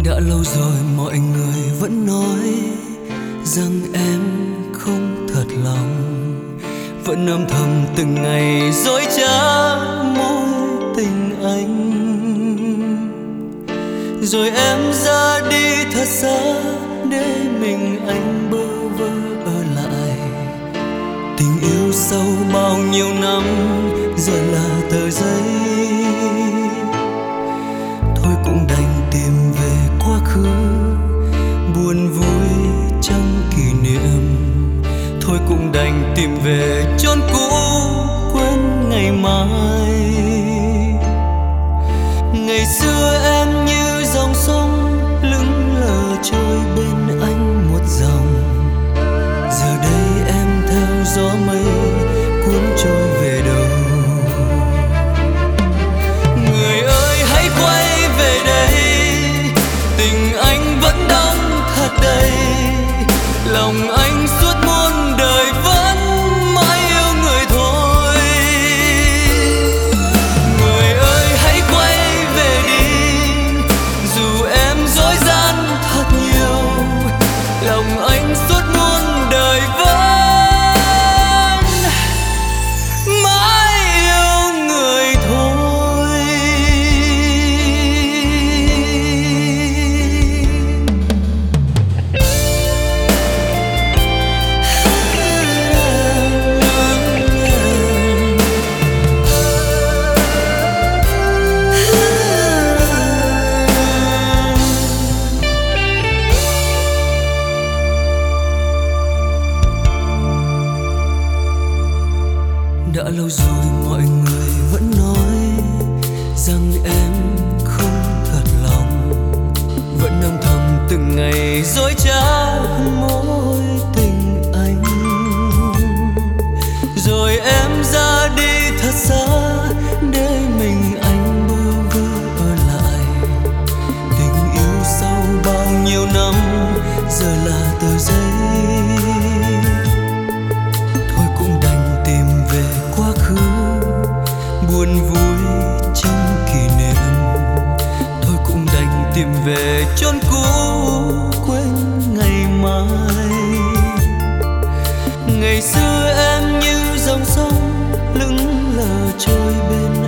Đã lâu rồi mọi người vẫn nói rằng em không thật lòng, vẫn âm thầm từng ngày dối trá mối tình anh. Rồi em ra đi thật xa để mình anh bơ vơ ở lại. Tình yêu sau bao nhiêu năm giờ là tờ giấy, thôi cũng đành tìm về quá khứ, buồn vui trong kỷ niệm. Thôi cũng đành tìm về chốn cũ, quên ngày mai. Ngày xưa em như dòng sông lững lờ trôi bên anh một dòng, giờ đây em theo gió mây cuốn trôi về đâu. Người ơi hãy quay về đây, tình anh vẫn đong thật đầy, lòng anh suốt muôn đời vẫn mãi yêu người thôi. Người ơi hãy quay về đi, dù em dối gian thật nhiều, lòng anh suốt muôn đời vẫn mãi yêu người thôi. Đã lâu rồi mọi người vẫn nói rằng em không thật lòng, vẫn âm thầm từng ngày dối trá mối tình anh. Rồi em ra đi thật xa để mình anh bơ vơ ở lại. Tình yêu sau bao nhiêu năm giờ là tờ giấy, buồn vui trong kỷ niệm. Thôi cũng đành tìm về chốn cũ, quên ngày mai. Ngày xưa em như dòng sông lững lờ trôi bên